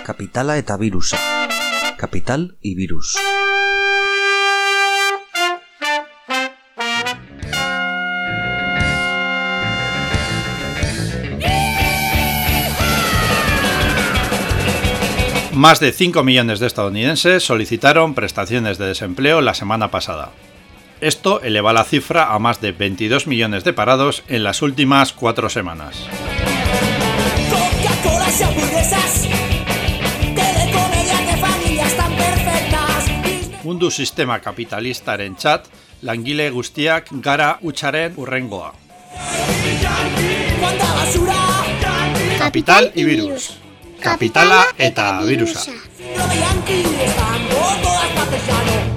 Kapitala eta birusa. Kapital y virus. Más de 5 millones de estadounidenses solicitaron prestaciones de desempleo la semana pasada. Esto eleva la cifra a más de 22 millones de parados en las últimas 4 semanas. Mundu sistema kapitalistarentzat langile guztiak gara hutsaren hurrengoa. Kapital y virus. Kapitala eta virusa.